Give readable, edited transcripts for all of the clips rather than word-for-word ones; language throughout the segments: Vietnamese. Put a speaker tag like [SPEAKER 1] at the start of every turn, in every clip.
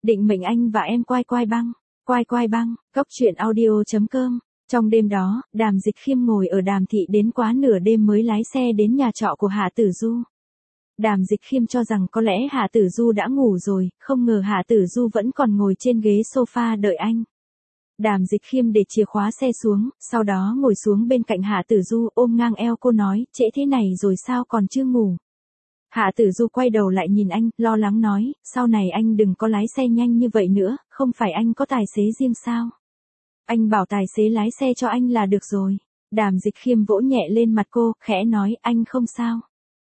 [SPEAKER 1] Định mệnh anh và em quai quai băng, góc truyện audio.com. Trong đêm đó, Đàm Dịch Khiêm ngồi ở Đàm thị đến quá nửa đêm mới lái xe đến nhà trọ của Hạ Tử Du. Đàm Dịch Khiêm cho rằng có lẽ Hạ Tử Du đã ngủ rồi, không ngờ Hạ Tử Du vẫn còn ngồi trên ghế sofa đợi anh. Đàm Dịch Khiêm để chìa khóa xe xuống, sau đó ngồi xuống bên cạnh Hạ Tử Du ôm ngang eo cô nói, trễ thế này rồi sao còn chưa ngủ. Hạ Tử Du quay đầu lại nhìn anh, lo lắng nói, sau này anh đừng có lái xe nhanh như vậy nữa, không phải anh có tài xế riêng sao? Anh bảo tài xế lái xe cho anh là được rồi. Đàm Dịch Khiêm vỗ nhẹ lên mặt cô, khẽ nói, anh không sao.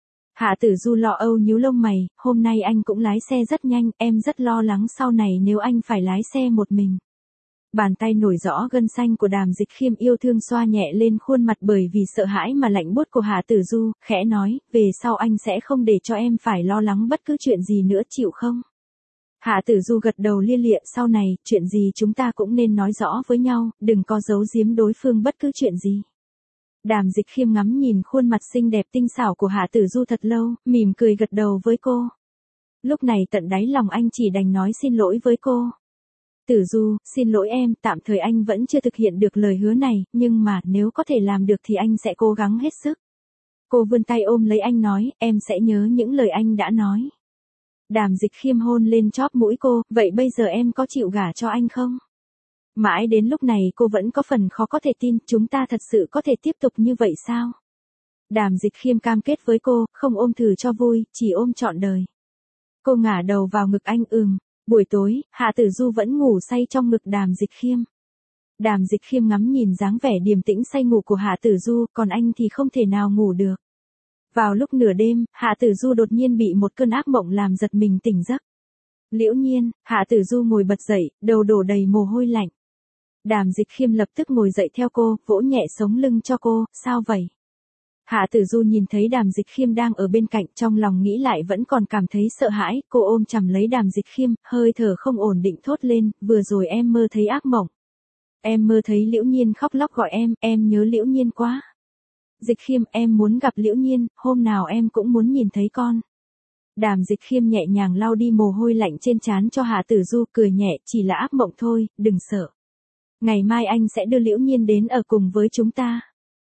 [SPEAKER 1] Hạ Tử Du lo âu nhíu lông mày, hôm nay anh cũng lái xe rất nhanh, em rất lo lắng sau này nếu anh phải lái xe một mình. Bàn tay nổi rõ gân xanh của Đàm Dịch Khiêm yêu thương xoa nhẹ lên khuôn mặt bởi vì sợ hãi mà lạnh buốt của Hạ Tử Du, khẽ nói, về sau anh sẽ không để cho em phải lo lắng bất cứ chuyện gì nữa chịu không? Hạ Tử Du gật đầu lia lịa, sau này, chuyện gì chúng ta cũng nên nói rõ với nhau, đừng có giấu giếm đối phương bất cứ chuyện gì. Đàm Dịch Khiêm ngắm nhìn khuôn mặt xinh đẹp tinh xảo của Hạ Tử Du thật lâu, mỉm cười gật đầu với cô. Lúc này tận đáy lòng anh chỉ đành nói xin lỗi với cô. Tử Du, xin lỗi em, tạm thời anh vẫn chưa thực hiện được lời hứa này, nhưng mà nếu có thể làm được thì anh sẽ cố gắng hết sức. Cô vươn tay ôm lấy anh nói, em sẽ nhớ những lời anh đã nói. Đàm Dịch Khiêm hôn lên chóp mũi cô, vậy bây giờ em có chịu gả cho anh không? Mãi đến lúc này cô vẫn có phần khó có thể tin, chúng ta thật sự có thể tiếp tục như vậy sao? Đàm Dịch Khiêm cam kết với cô, không ôm thử cho vui, chỉ ôm trọn đời. Cô ngả đầu vào ngực anh Buổi tối, Hạ Tử Du vẫn ngủ say trong ngực Đàm Dịch Khiêm. Đàm Dịch Khiêm ngắm nhìn dáng vẻ điềm tĩnh say ngủ của Hạ Tử Du, còn anh thì không thể nào ngủ được. Vào lúc nửa đêm, Hạ Tử Du đột nhiên bị một cơn ác mộng làm giật mình tỉnh giấc. Liễu Nhiên, Hạ Tử Du ngồi bật dậy, đầu đổ đầy mồ hôi lạnh. Đàm Dịch Khiêm lập tức ngồi dậy theo cô, vỗ nhẹ sống lưng cho cô, sao vậy? Hạ Tử Du nhìn thấy Đàm Dịch Khiêm đang ở bên cạnh, trong lòng nghĩ lại vẫn còn cảm thấy sợ hãi, cô ôm chầm lấy Đàm Dịch Khiêm, hơi thở không ổn định thốt lên, vừa rồi em mơ thấy ác mộng. Em mơ thấy Liễu Nhiên khóc lóc gọi em nhớ Liễu Nhiên quá. Dịch Khiêm, em muốn gặp Liễu Nhiên, hôm nào em cũng muốn nhìn thấy con. Đàm Dịch Khiêm nhẹ nhàng lau đi mồ hôi lạnh trên trán cho Hạ Tử Du, cười nhẹ, chỉ là ác mộng thôi, đừng sợ. Ngày mai anh sẽ đưa Liễu Nhiên đến ở cùng với chúng ta.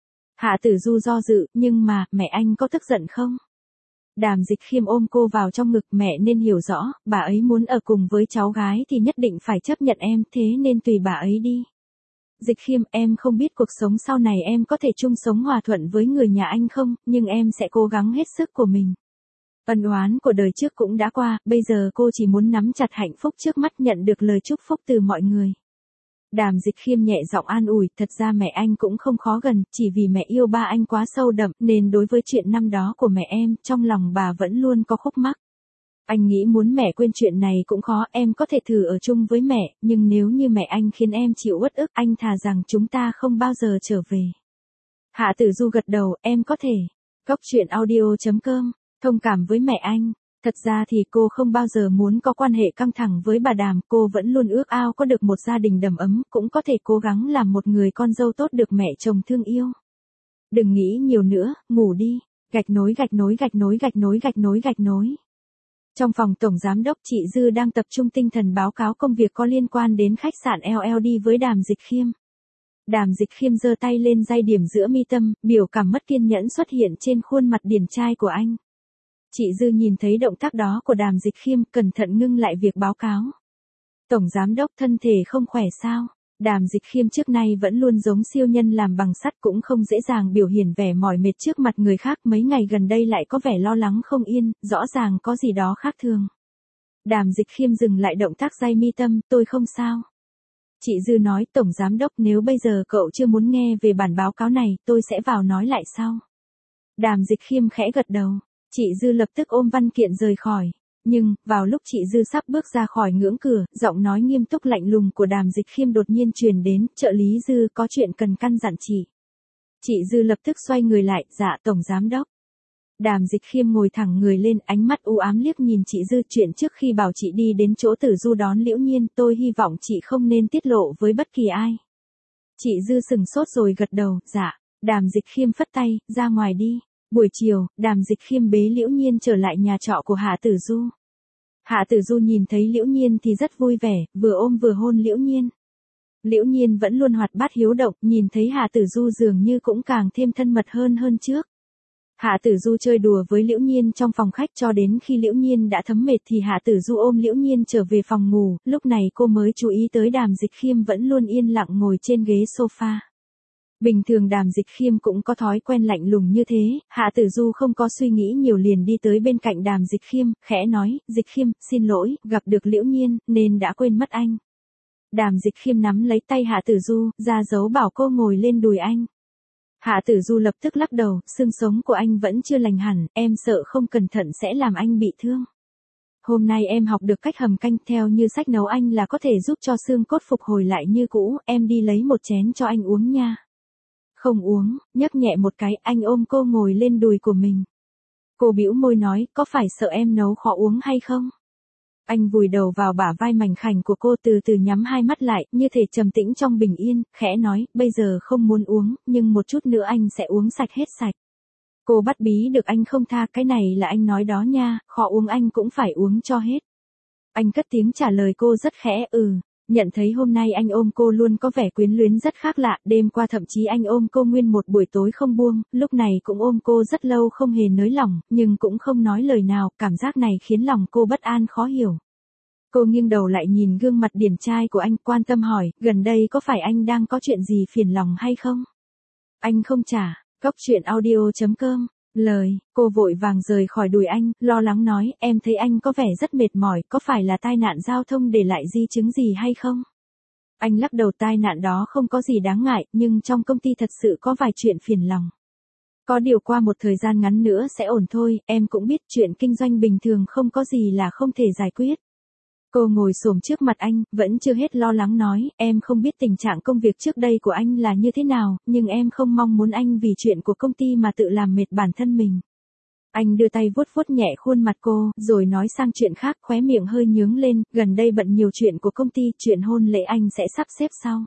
[SPEAKER 1] Hạ Tử Du do dự, nhưng mà, mẹ anh có tức giận không? Đàm Dịch Khiêm ôm cô vào trong ngực, mẹ nên hiểu rõ, bà ấy muốn ở cùng với cháu gái thì nhất định phải chấp nhận em, thế nên tùy bà ấy đi. Dịch Khiêm, em không biết cuộc sống sau này em có thể chung sống hòa thuận với người nhà anh không, nhưng em sẽ cố gắng hết sức của mình. Ân oán của đời trước cũng đã qua, bây giờ cô chỉ muốn nắm chặt hạnh phúc trước mắt, nhận được lời chúc phúc từ mọi người. Đàm Dịch Khiêm nhẹ giọng an ủi, thật ra mẹ anh cũng không khó gần, chỉ vì mẹ yêu ba anh quá sâu đậm, nên đối với chuyện năm đó của mẹ em, trong lòng bà vẫn luôn có khúc mắc. Anh nghĩ muốn mẹ quên chuyện này cũng khó, em có thể thử ở chung với mẹ, nhưng nếu như mẹ anh khiến em chịu uất ức, anh thà rằng chúng ta không bao giờ trở về. Hạ Tử Du gật đầu, em có thể. Góc truyện audio.com, thông cảm với mẹ anh. Thật ra thì cô không bao giờ muốn có quan hệ căng thẳng với bà Đàm, cô vẫn luôn ước ao có được một gia đình đầm ấm, cũng có thể cố gắng làm một người con dâu tốt được mẹ chồng thương yêu. Đừng nghĩ nhiều nữa, ngủ đi. Gạch nối gạch nối gạch nối gạch nối gạch nối gạch nối. Trong phòng tổng giám đốc, chị Dư đang tập trung tinh thần báo cáo công việc có liên quan đến khách sạn LLD với Đàm Dịch Khiêm. Đàm Dịch Khiêm giơ tay lên giai điểm giữa mi tâm, biểu cảm mất kiên nhẫn xuất hiện trên khuôn mặt điển trai của anh. Chị Dư nhìn thấy động tác đó của Đàm Dịch Khiêm, cẩn thận ngưng lại việc báo cáo. Tổng giám đốc, thân thể không khỏe sao? Đàm Dịch Khiêm trước nay vẫn luôn giống siêu nhân làm bằng sắt, cũng không dễ dàng biểu hiện vẻ mỏi mệt trước mặt người khác, mấy ngày gần đây lại có vẻ lo lắng không yên, rõ ràng có gì đó khác thường. Đàm Dịch Khiêm dừng lại động tác day mi tâm, tôi không sao. Chị Dư nói, tổng giám đốc, nếu bây giờ cậu chưa muốn nghe về bản báo cáo này, tôi sẽ vào nói lại sau. Đàm Dịch Khiêm khẽ gật đầu. Chị Dư lập tức ôm văn kiện rời khỏi. Nhưng, vào lúc chị Dư sắp bước ra khỏi ngưỡng cửa, giọng nói nghiêm túc lạnh lùng của Đàm Dịch Khiêm đột nhiên truyền đến, trợ lý Dư có chuyện cần căn dặn chị. Chị Dư lập tức xoay người lại, dạ tổng giám đốc. Đàm Dịch Khiêm ngồi thẳng người lên, ánh mắt u ám liếc nhìn chị Dư, chuyện trước khi bảo chị đi đến chỗ Tử Du đón Liễu Nhiên, tôi hy vọng chị không nên tiết lộ với bất kỳ ai. Chị Dư sừng sốt rồi gật đầu, dạ. Đàm Dịch Khiêm phất tay, ra ngoài đi. Buổi chiều, Đàm Dịch Khiêm bế Liễu Nhiên trở lại nhà trọ của Hạ Tử Du. Hạ Tử Du nhìn thấy Liễu Nhiên thì rất vui vẻ, vừa ôm vừa hôn Liễu Nhiên. Liễu Nhiên vẫn luôn hoạt bát hiếu động, nhìn thấy Hạ Tử Du dường như cũng càng thêm thân mật hơn trước. Hạ Tử Du chơi đùa với Liễu Nhiên trong phòng khách cho đến khi Liễu Nhiên đã thấm mệt thì Hạ Tử Du ôm Liễu Nhiên trở về phòng ngủ, lúc này cô mới chú ý tới Đàm Dịch Khiêm vẫn luôn yên lặng ngồi trên ghế sofa. Bình thường Đàm Dịch Khiêm cũng có thói quen lạnh lùng như thế, Hạ Tử Du không có suy nghĩ nhiều liền đi tới bên cạnh Đàm Dịch Khiêm, khẽ nói, Dịch Khiêm, xin lỗi, gặp được Liễu Nhiên, nên đã quên mất anh. Đàm Dịch Khiêm nắm lấy tay Hạ Tử Du, ra dấu bảo cô ngồi lên đùi anh. Hạ Tử Du lập tức lắc đầu, xương sống của anh vẫn chưa lành hẳn, em sợ không cẩn thận sẽ làm anh bị thương. Hôm nay em học được cách hầm canh theo như sách nấu anh là có thể giúp cho xương cốt phục hồi lại như cũ, em đi lấy một chén cho anh uống nha. Không uống, nhấp nhẹ một cái, anh ôm cô ngồi lên đùi của mình. Cô bĩu môi nói, có phải sợ em nấu khó uống hay không? Anh vùi đầu vào bả vai mảnh khảnh của cô từ từ nhắm hai mắt lại, như thể trầm tĩnh trong bình yên, khẽ nói, bây giờ không muốn uống, nhưng một chút nữa anh sẽ uống sạch hết sạch. Cô bắt bí được anh không tha, cái này là anh nói đó nha, khó uống anh cũng phải uống cho hết. Anh cất tiếng trả lời cô rất khẽ, nhận thấy hôm nay anh ôm cô luôn có vẻ quyến luyến rất khác lạ, đêm qua thậm chí anh ôm cô nguyên một buổi tối không buông, lúc này cũng ôm cô rất lâu không hề nới lỏng, nhưng cũng không nói lời nào, cảm giác này khiến lòng cô bất an khó hiểu. Cô nghiêng đầu lại nhìn gương mặt điển trai của anh, quan tâm hỏi, gần đây có phải anh đang có chuyện gì phiền lòng hay không? Anh không trả, coctruyện.audio.com. Cô vội vàng rời khỏi đùi anh, lo lắng nói, em thấy anh có vẻ rất mệt mỏi, có phải là tai nạn giao thông để lại di chứng gì hay không? Anh lắc đầu, tai nạn đó không có gì đáng ngại, nhưng trong công ty thật sự có vài chuyện phiền lòng. Có điều qua một thời gian ngắn nữa sẽ ổn thôi, em cũng biết chuyện kinh doanh bình thường không có gì là không thể giải quyết. Cô ngồi xổm trước mặt anh, vẫn chưa hết lo lắng nói, em không biết tình trạng công việc trước đây của anh là như thế nào, nhưng em không mong muốn anh vì chuyện của công ty mà tự làm mệt bản thân mình. Anh đưa tay vuốt vuốt nhẹ khuôn mặt cô, rồi nói sang chuyện khác, khóe miệng hơi nhướng lên, gần đây bận nhiều chuyện của công ty, chuyện hôn lễ anh sẽ sắp xếp sau.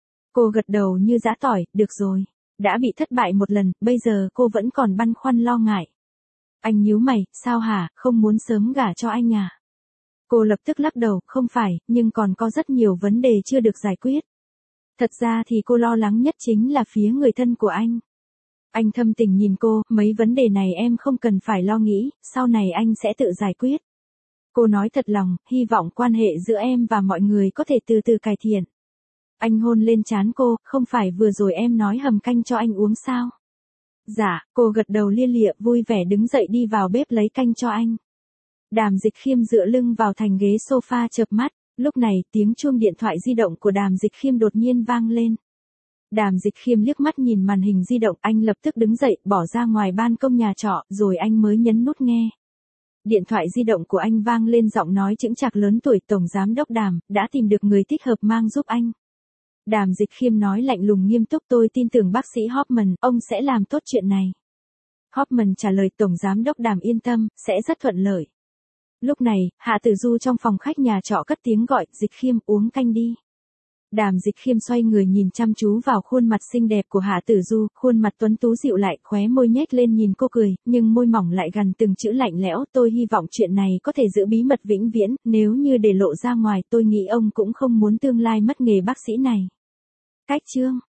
[SPEAKER 1] Cô gật đầu như giã tỏi, được rồi. Đã bị thất bại một lần, bây giờ cô vẫn còn băn khoăn lo ngại. Anh nhíu mày, sao hả, không muốn sớm gả cho anh à? Cô lập tức lắc đầu, không phải, nhưng còn có rất nhiều vấn đề chưa được giải quyết. Thật ra thì cô lo lắng nhất chính là phía người thân của anh. Anh thâm tình nhìn cô, mấy vấn đề này em không cần phải lo nghĩ, sau này anh sẽ tự giải quyết. Cô nói thật lòng, hy vọng quan hệ giữa em và mọi người có thể từ từ cải thiện. Anh hôn lên trán cô, không phải vừa rồi em nói hầm canh cho anh uống sao? Dạ, cô gật đầu lia lịa, vui vẻ đứng dậy đi vào bếp lấy canh cho anh. Đàm Dịch Khiêm dựa lưng vào thành ghế sofa chợp mắt, lúc này tiếng chuông điện thoại di động của Đàm Dịch Khiêm đột nhiên vang lên. Đàm Dịch Khiêm liếc mắt nhìn màn hình di động, anh lập tức đứng dậy, bỏ ra ngoài ban công nhà trọ, rồi anh mới nhấn nút nghe. Điện thoại di động của anh vang lên giọng nói chững chạc lớn tuổi, Tổng Giám đốc Đàm, đã tìm được người thích hợp mang giúp anh. Đàm Dịch Khiêm nói lạnh lùng nghiêm túc, tôi tin tưởng bác sĩ Hoffman, ông sẽ làm tốt chuyện này. Hoffman trả lời, Tổng Giám đốc Đàm yên tâm, sẽ rất thuận lợi. Lúc này, Hạ Tử Du trong phòng khách nhà trọ cất tiếng gọi, Dịch Khiêm, uống canh đi. Đàm Dịch Khiêm xoay người nhìn chăm chú vào khuôn mặt xinh đẹp của Hạ Tử Du, khuôn mặt tuấn tú dịu lại, khóe môi nhếch lên nhìn cô cười, nhưng môi mỏng lại gằn từng chữ lạnh lẽo, tôi hy vọng chuyện này có thể giữ bí mật vĩnh viễn, nếu như để lộ ra ngoài tôi nghĩ ông cũng không muốn tương lai mất nghề bác sĩ này. Cách chương